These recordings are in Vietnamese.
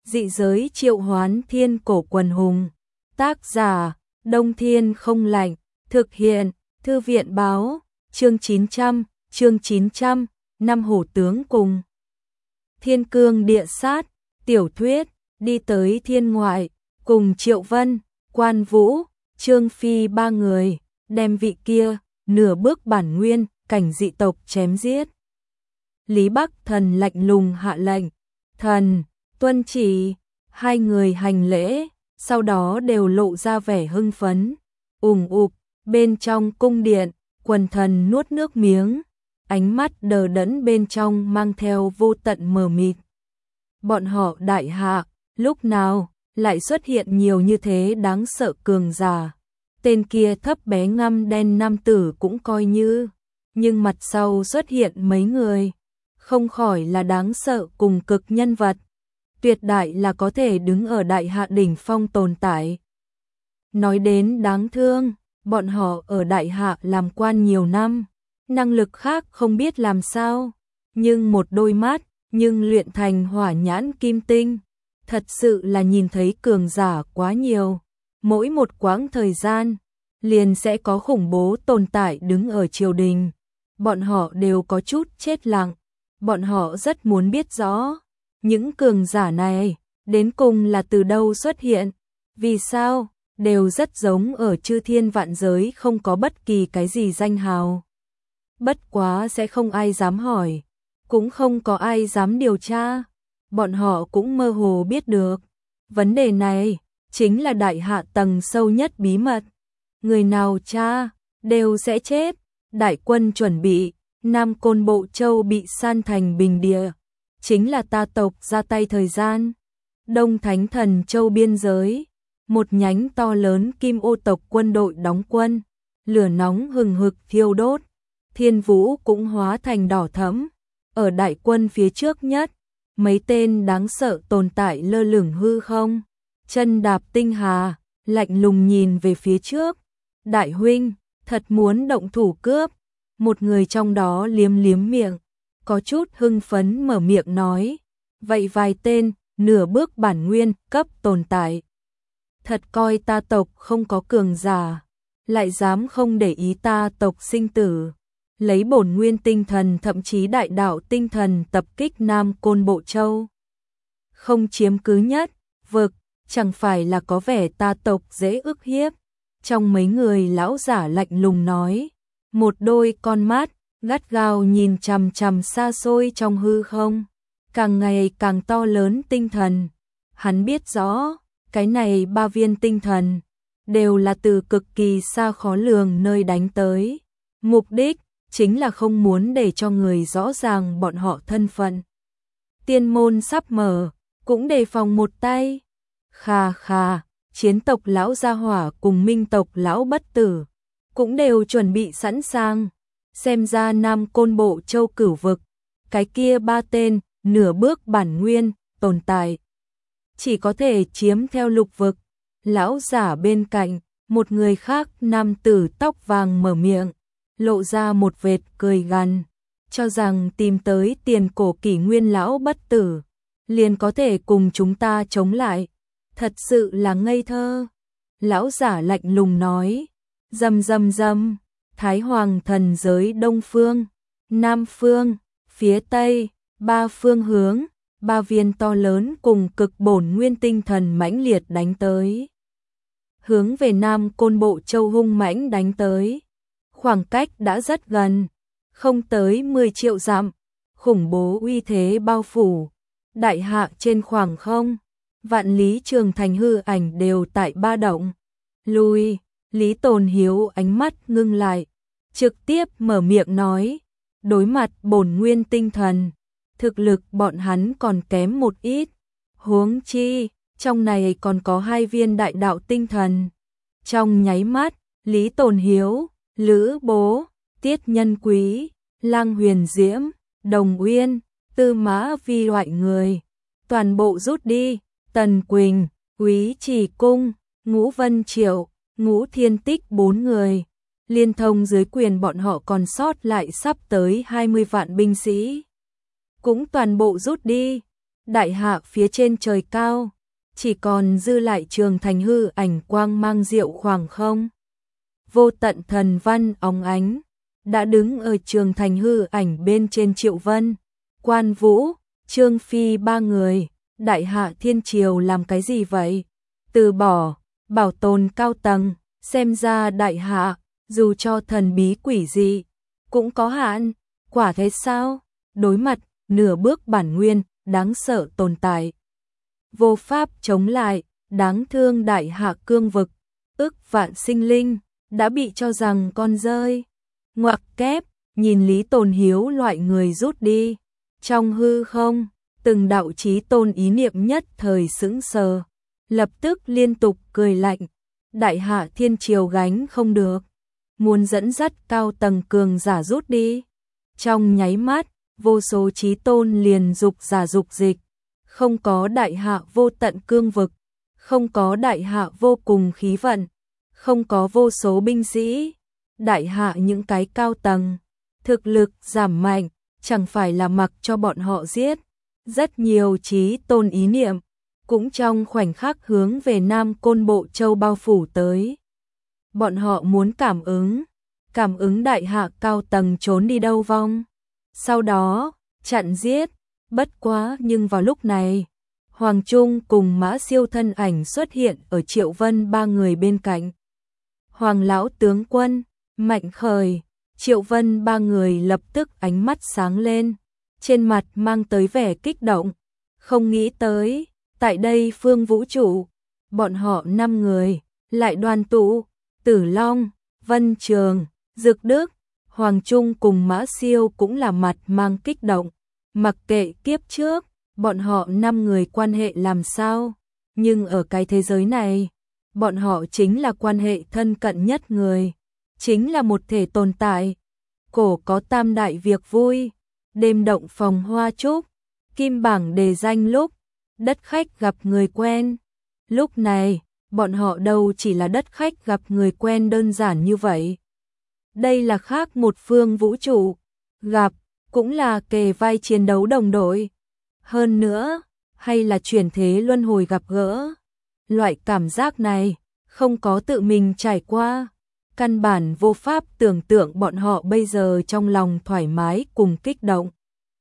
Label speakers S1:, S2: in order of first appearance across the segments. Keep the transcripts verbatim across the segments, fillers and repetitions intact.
S1: Dị giới triệu hoán thiên cổ quần hùng. Tác giả, Đông Thiên không lạnh. Thực hiện, Thư viện báo. Chương chín trăm, chương chín trăm, năm hổ tướng cùng. Thiên cương địa sát, tiểu thuyết, đi tới thiên ngoại, cùng Triệu Vân, Quan Vũ, Trương Phi ba người, đem vị kia, nửa bước bản nguyên, cảnh dị tộc chém giết. Lý Bắc Thần lạnh lùng hạ lệnh, thần, tuân chỉ, hai người hành lễ, sau đó đều lộ ra vẻ hưng phấn, ùng ục, bên trong cung điện, quần thần nuốt nước miếng, ánh mắt đờ đẫn bên trong mang theo vô tận mờ mịt. Bọn họ đại hạ, lúc nào lại xuất hiện nhiều như thế đáng sợ cường giả. Tên kia thấp bé ngăm đen nam tử cũng coi như, nhưng mặt sau xuất hiện mấy người, không khỏi là đáng sợ cùng cực nhân vật. Tuyệt đại là có thể đứng ở đại hạ đỉnh phong tồn tại. Nói đến đáng thương, bọn họ ở đại hạ làm quan nhiều năm, năng lực khác không biết làm sao, nhưng một đôi mắt, nhưng luyện thành hỏa nhãn kim tinh, thật sự là nhìn thấy cường giả quá nhiều. Mỗi một quãng thời gian, liền sẽ có khủng bố tồn tại đứng ở triều đình. Bọn họ đều có chút chết lặng, bọn họ rất muốn biết rõ, những cường giả này, đến cùng là từ đâu xuất hiện, vì sao, đều rất giống ở chư thiên vạn giới không có bất kỳ cái gì danh hào. Bất quá sẽ không ai dám hỏi, cũng không có ai dám điều tra, bọn họ cũng mơ hồ biết được. Vấn đề này, chính là đại hạ tầng sâu nhất bí mật. Người nào tra, đều sẽ chết. Đại quân chuẩn bị, Nam Côn Bộ Châu bị san thành bình địa, chính là ta tộc ra tay thời gian. Đông Thánh Thần Châu biên giới, một nhánh to lớn Kim Ô tộc quân đội đóng quân, lửa nóng hừng hực thiêu đốt, thiên vũ cũng hóa thành đỏ thẫm. Ở đại quân phía trước nhất, mấy tên đáng sợ tồn tại lơ lửng hư không, chân đạp tinh hà, lạnh lùng nhìn về phía trước. Đại huynh, thật muốn động thủ cướp. Một người trong đó liếm liếm miệng, có chút hưng phấn mở miệng nói. Vậy vài tên, nửa bước bản nguyên, cấp tồn tại. Thật coi ta tộc không có cường giả, lại dám không để ý ta tộc sinh tử. Lấy bổn nguyên tinh thần thậm chí đại đạo tinh thần tập kích Nam Côn Bộ Châu. Không chiếm cứ nhất, vực, chẳng phải là có vẻ ta tộc dễ ức hiếp. Trong mấy người lão giả lạnh lùng nói, một đôi con mắt, gắt gao nhìn chằm chằm xa xôi trong hư không, càng ngày càng to lớn tinh thần. Hắn biết rõ, cái này ba viên tinh thần, đều là từ cực kỳ xa khó lường nơi đánh tới. Mục đích, chính là không muốn để cho người rõ ràng bọn họ thân phận. Tiên môn sắp mở, cũng đề phòng một tay. Khà khà, chiến tộc lão gia hỏa cùng minh tộc lão bất tử, cũng đều chuẩn bị sẵn sàng. Xem ra Nam Côn Bộ Châu cửu vực, cái kia ba tên, nửa bước bản nguyên, tồn tại. Chỉ có thể chiếm theo lục vực. Lão giả bên cạnh, một người khác nam tử tóc vàng mở miệng, lộ ra một vệt cười gằn, cho rằng tìm tới tiền cổ kỷ nguyên lão bất tử, liền có thể cùng chúng ta chống lại. Thật sự là ngây thơ. Lão giả lạnh lùng nói, rầm rầm rầm, Thái Hoàng thần giới đông phương, nam phương, phía tây, ba phương hướng, ba viên to lớn cùng cực bổn nguyên tinh thần mãnh liệt đánh tới. Hướng về Nam Côn Bộ Châu hung mãnh đánh tới. Khoảng cách đã rất gần, không tới mười triệu dặm, khủng bố uy thế bao phủ. Đại hạ trên khoảng không, vạn lý trường thành hư ảnh đều tại ba động. Lui, Lý Tồn Hiếu ánh mắt ngưng lại, trực tiếp mở miệng nói, đối mặt bổn nguyên tinh thần, thực lực bọn hắn còn kém một ít, huống chi, trong này còn có hai viên đại đạo tinh thần. Trong nháy mắt, Lý Tồn Hiếu, Lữ Bố, Tiết Nhân Quý, Lăng Huyền Diễm, Đồng Uyên, Tư Mã Vi loại người, toàn bộ rút đi. Tần Quỳnh, Quý Trì Cung, Ngũ Vân Triệu, Ngũ Thiên Tích bốn người, liên thông dưới quyền bọn họ còn sót lại sắp tới hai mươi vạn binh sĩ, cũng toàn bộ rút đi. đại hạ phía trên trời cao, chỉ còn dư lại trường thành hư ảnh quang mang diệu khoảng không. Vô tận thần văn óng ánh, đã đứng ở trường thành hư ảnh bên trên Triệu Vân, Quan Vũ, Trương Phi ba người. Đại hạ thiên triều làm cái gì vậy? Từ bỏ, bảo tồn cao tầng, xem ra đại hạ, dù cho thần bí quỷ dị, cũng có hạn, quả thế sao? Đối mặt, nửa bước bản nguyên, đáng sợ tồn tại. Vô pháp chống lại, đáng thương đại hạ cương vực, ức vạn sinh linh, đã bị cho rằng con rơi. Ngoặc kép, nhìn Lý Tồn Hiếu loại người rút đi. Trong hư không, từng đạo chí tôn ý niệm nhất thời sững sờ, lập tức liên tục cười lạnh. Đại hạ thiên triều gánh không được, muốn dẫn dắt cao tầng cường giả rút đi. Trong nháy mắt, vô số chí tôn liền dục giả dục dịch, không có đại hạ vô tận cương vực, không có đại hạ vô cùng khí vận, không có vô số binh sĩ, đại hạ những cái cao tầng, thực lực giảm mạnh, chẳng phải là mặc cho bọn họ giết. Rất nhiều chí tôn ý niệm, cũng trong khoảnh khắc hướng về Nam Côn Bộ Châu bao phủ tới. Bọn họ muốn cảm ứng, cảm ứng đại hạ cao tầng trốn đi đâu vong. Sau đó, chặn giết, bất quá nhưng vào lúc này, Hoàng Trung cùng Mã Siêu thân ảnh xuất hiện ở Triệu Vân ba người bên cạnh. Hoàng lão tướng quân, Mạnh Khởi, Triệu Vân ba người lập tức ánh mắt sáng lên, trên mặt mang tới vẻ kích động, không nghĩ tới, tại đây phương vũ trụ, bọn họ năm người, lại đoàn tụ, Tử Long, Vân Trường, Dực Đức, Hoàng Trung cùng Mã Siêu cũng là mặt mang kích động, mặc kệ kiếp trước, bọn họ năm người quan hệ làm sao, nhưng ở cái thế giới này, bọn họ chính là quan hệ thân cận nhất người, chính là một thể tồn tại. Cổ có tam đại việc vui, đêm động phòng hoa trúc, kim bảng đề danh lúc, đất khách gặp người quen. Lúc này, bọn họ đâu chỉ là đất khách gặp người quen đơn giản như vậy. Đây là khác một phương vũ trụ, gặp, cũng là kề vai chiến đấu đồng đội. Hơn nữa, hay là chuyển thế luân hồi gặp gỡ. Loại cảm giác này, không có tự mình trải qua. Căn bản vô pháp tưởng tượng bọn họ bây giờ trong lòng thoải mái cùng kích động.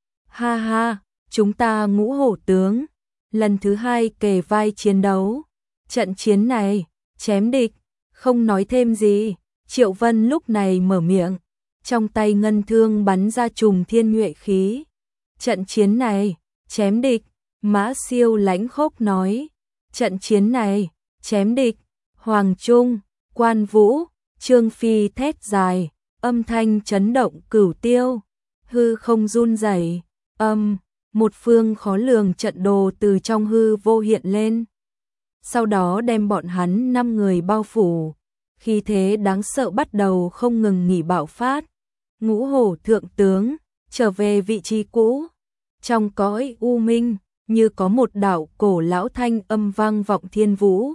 S1: Ha ha, chúng ta Ngũ Hổ tướng, lần thứ hai kề vai chiến đấu. Trận chiến này, chém địch, không nói thêm gì. Triệu Vân lúc này mở miệng, trong tay ngân thương bắn ra trùng thiên nhuệ khí. Trận chiến này, chém địch, Mã Siêu lãnh khốc nói. Trận chiến này, chém địch, Hoàng Trung, Quan Vũ, Trương Phi thét dài, âm thanh chấn động cửu tiêu, hư không run rẩy, âm, một phương khó lường trận đồ từ trong hư vô hiện lên. Sau đó đem bọn hắn năm người bao phủ, khí thế đáng sợ bắt đầu không ngừng nghỉ bạo phát. Ngũ Hổ thượng tướng, trở về vị trí cũ. Trong cõi u minh, như có một đạo cổ lão thanh âm vang vọng thiên vũ.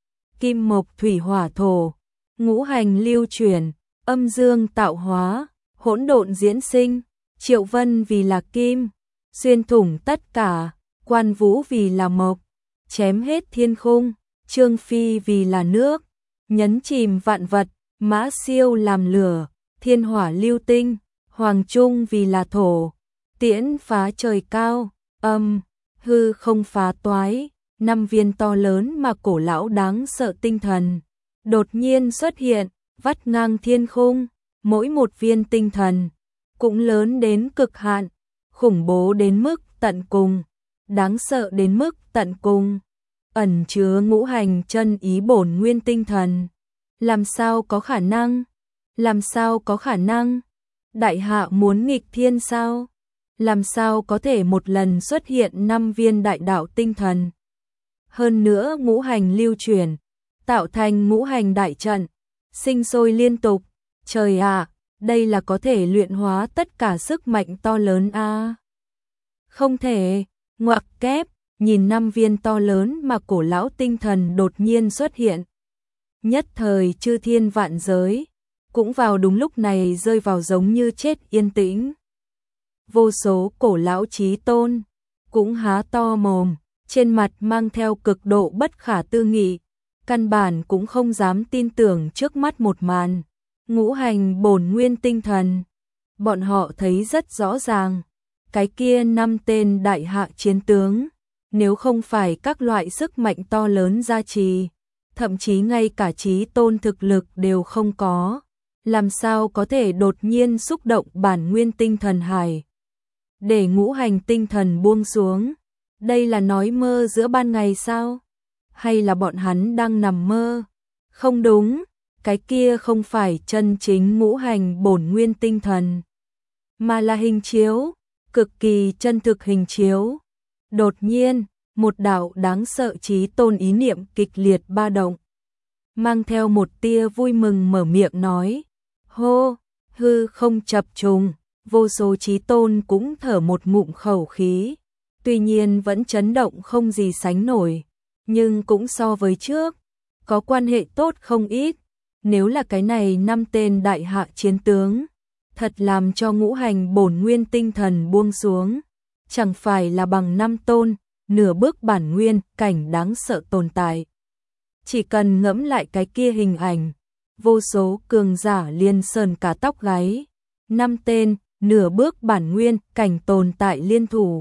S1: Kim mộc thủy hỏa thổ, ngũ hành lưu chuyển, âm dương tạo hóa, hỗn độn diễn sinh. Triệu Vân vì là kim, xuyên thủng tất cả. Quan Vũ vì là mộc, chém hết thiên khung. Trương Phi vì là nước, nhấn chìm vạn vật. Mã Siêu làm lửa, thiên hỏa lưu tinh. Hoàng Trung vì là thổ, tiễn phá trời cao. Âm, hư không phá toái. Năm viên to lớn mà cổ lão đáng sợ tinh thần đột nhiên xuất hiện, vắt ngang thiên khung. Mỗi một viên tinh thần cũng lớn đến cực hạn, khủng bố đến mức tận cùng, đáng sợ đến mức tận cùng, ẩn chứa ngũ hành chân ý bổn nguyên tinh thần. Làm sao có khả năng? Làm sao có khả năng? Đại hạ muốn nghịch thiên sao? Làm sao có thể một lần xuất hiện năm viên đại đạo tinh thần? Hơn nữa ngũ hành lưu chuyển, tạo thành ngũ hành đại trận, sinh sôi liên tục. Trời ạ, đây là có thể luyện hóa tất cả sức mạnh to lớn a. À? Không thể, ngoặc kép, nhìn năm viên to lớn mà cổ lão tinh thần đột nhiên xuất hiện. Nhất thời chư thiên vạn giới, cũng vào đúng lúc này rơi vào giống như chết yên tĩnh. Vô số cổ lão chí tôn, cũng há to mồm, trên mặt mang theo cực độ bất khả tư nghị, căn bản cũng không dám tin tưởng trước mắt một màn. Ngũ hành bổn nguyên tinh thần, bọn họ thấy rất rõ ràng, cái kia năm tên đại hạ chiến tướng, nếu không phải các loại sức mạnh to lớn gia trì, thậm chí ngay cả chí tôn thực lực đều không có, làm sao có thể đột nhiên xúc động bản nguyên tinh thần hải, để ngũ hành tinh thần buông xuống. Đây là nói mơ giữa ban ngày sao? Hay là bọn hắn đang nằm mơ? Không đúng, cái kia không phải chân chính ngũ hành bổn nguyên tinh thần, mà là hình chiếu, cực kỳ chân thực hình chiếu. Đột nhiên, một đạo đáng sợ chí tôn ý niệm kịch liệt ba động, mang theo một tia vui mừng mở miệng nói, hô, hư không chập trùng, vô số chí tôn cũng thở một ngụm khẩu khí, tuy nhiên vẫn chấn động không gì sánh nổi, nhưng cũng so với trước, có quan hệ tốt không ít. Nếu là cái này năm tên đại hạ chiến tướng, thật làm cho ngũ hành bổn nguyên tinh thần buông xuống, chẳng phải là bằng năm tôn, nửa bước bản nguyên, cảnh đáng sợ tồn tại. Chỉ cần ngẫm lại cái kia hình ảnh, vô số cường giả liên sờn cả tóc gáy, năm tên, nửa bước bản nguyên, cảnh tồn tại liên thủ.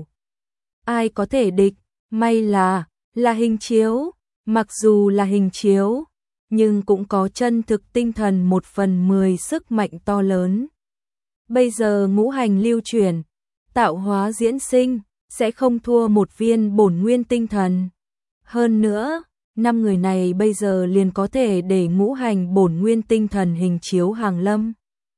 S1: Ai có thể địch, may là, là hình chiếu, mặc dù là hình chiếu, nhưng cũng có chân thực tinh thần một phần mười sức mạnh to lớn. Bây giờ ngũ hành lưu chuyển, tạo hóa diễn sinh, sẽ không thua một viên bổn nguyên tinh thần. Hơn nữa, năm người này bây giờ liền có thể để ngũ hành bổn nguyên tinh thần hình chiếu hàng lâm.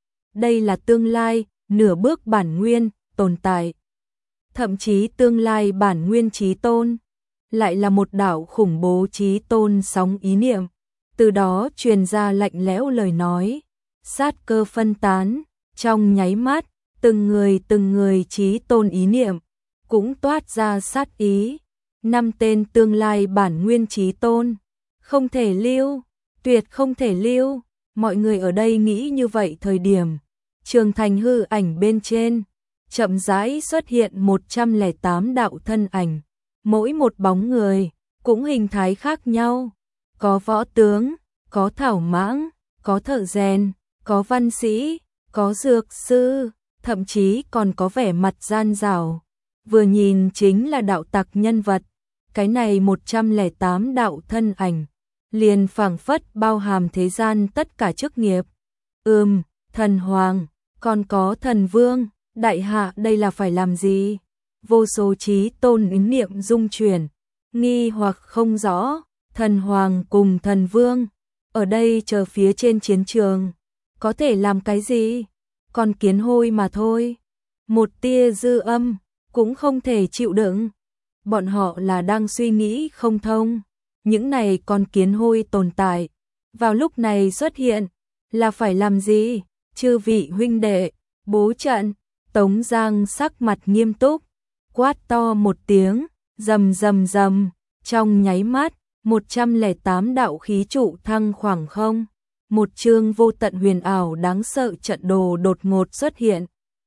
S1: Đây là tương lai, nửa bước bản nguyên, tồn tại. Thậm chí tương lai bản nguyên chí tôn, lại là một đạo khủng bố chí tôn sóng ý niệm. Từ đó truyền ra lạnh lẽo lời nói, sát cơ phân tán, trong nháy mắt, từng người từng người chí tôn ý niệm, cũng toát ra sát ý. Năm tên tương lai bản nguyên chí tôn, không thể lưu, tuyệt không thể lưu. Mọi người ở đây nghĩ như vậy thời điểm, trường thành hư ảnh bên trên, chậm rãi xuất hiện một trăm lẻ tám đạo thân ảnh, mỗi một bóng người, cũng hình thái khác nhau. Có võ tướng, có thảo mãng, có thợ rèn, có văn sĩ, có dược sư, thậm chí còn có vẻ mặt gian dảo. Vừa nhìn chính là đạo tặc nhân vật. Cái này một trăm lẻ tám đạo thân ảnh, liền phảng phất bao hàm thế gian tất cả chức nghiệp. Ừm, thần hoàng, còn có thần vương, đại hạ đây là phải làm gì? Vô số chí tôn ý niệm dung chuyển, nghi hoặc không rõ. Thần hoàng cùng thần vương, ở đây chờ phía trên chiến trường, có thể làm cái gì? Còn kiến hôi mà thôi. Một tia dư âm, cũng không thể chịu đựng. Bọn họ là đang suy nghĩ không thông. Những này con kiến hôi tồn tại, vào lúc này xuất hiện, là phải làm gì? Chư vị huynh đệ, bố trận. Tống Giang sắc mặt nghiêm túc, quát to một tiếng, rầm rầm rầm, trong nháy mắt, một trăm lẻ tám đạo khí trụ thăng khoảng không, một chương vô tận huyền ảo đáng sợ trận đồ đột ngột xuất hiện.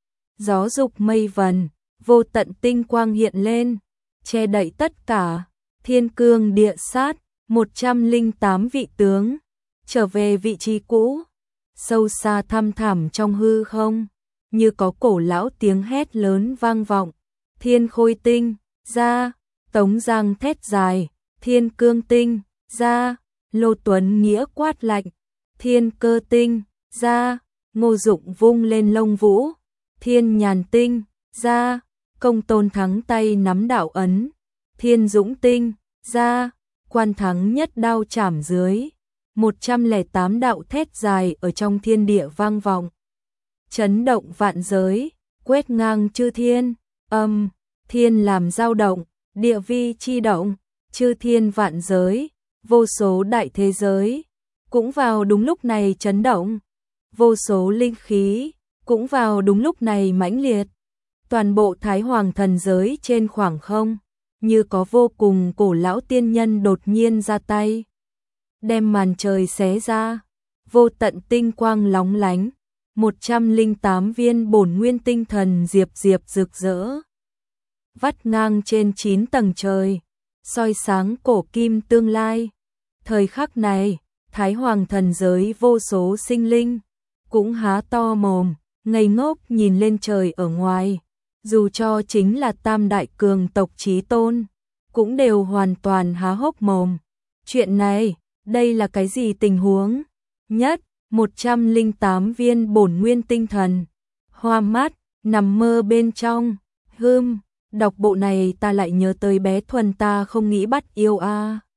S1: Gió dục mây vần, vô tận tinh quang hiện lên, che đậy tất cả, thiên cương địa sát, một trăm lẻ tám vị tướng, trở về vị trí cũ, sâu xa thăm thẳm trong hư không, như có cổ lão tiếng hét lớn vang vọng, thiên khôi tinh, ra, Tống Giang thét dài, thiên cương tinh, ra, Lô Tuấn Nghĩa quát lạnh, thiên cơ tinh, ra, Ngô Dụng vung lên lông vũ, thiên nhàn tinh, ra, Công Tôn Thắng tay nắm đạo ấn, thiên dũng tinh, ra, Quan Thắng nhất đao chảm dưới, một trăm lẻ tám đạo thét dài ở trong thiên địa vang vọng, chấn động vạn giới, quét ngang chư thiên, âm, thiên làm dao động, địa vi chi động, chư thiên vạn giới, vô số đại thế giới, cũng vào đúng lúc này chấn động, vô số linh khí, cũng vào đúng lúc này mãnh liệt. Toàn bộ Thái Hoàng thần giới trên khoảng không, như có vô cùng cổ lão tiên nhân đột nhiên ra tay, đem màn trời xé ra, vô tận tinh quang lóng lánh, một trăm lẻ tám viên bổn nguyên tinh thần diệp diệp rực rỡ. vắt ngang trên chín tầng trời, soi sáng cổ kim tương lai. Thời khắc này, Thái Hoàng thần giới vô số sinh linh cũng há to mồm, ngây ngốc nhìn lên trời ở ngoài. Dù cho chính là tam đại cường tộc chí tôn, cũng đều hoàn toàn há hốc mồm. Chuyện này, đây là cái gì tình huống? Nhất, một trăm lẻ tám viên bổn nguyên tinh thần. Hoa mắt, nằm mơ bên trong. Hưm, đọc bộ này ta lại nhớ tới bé Thuần ta không nghĩ bắt yêu a. À.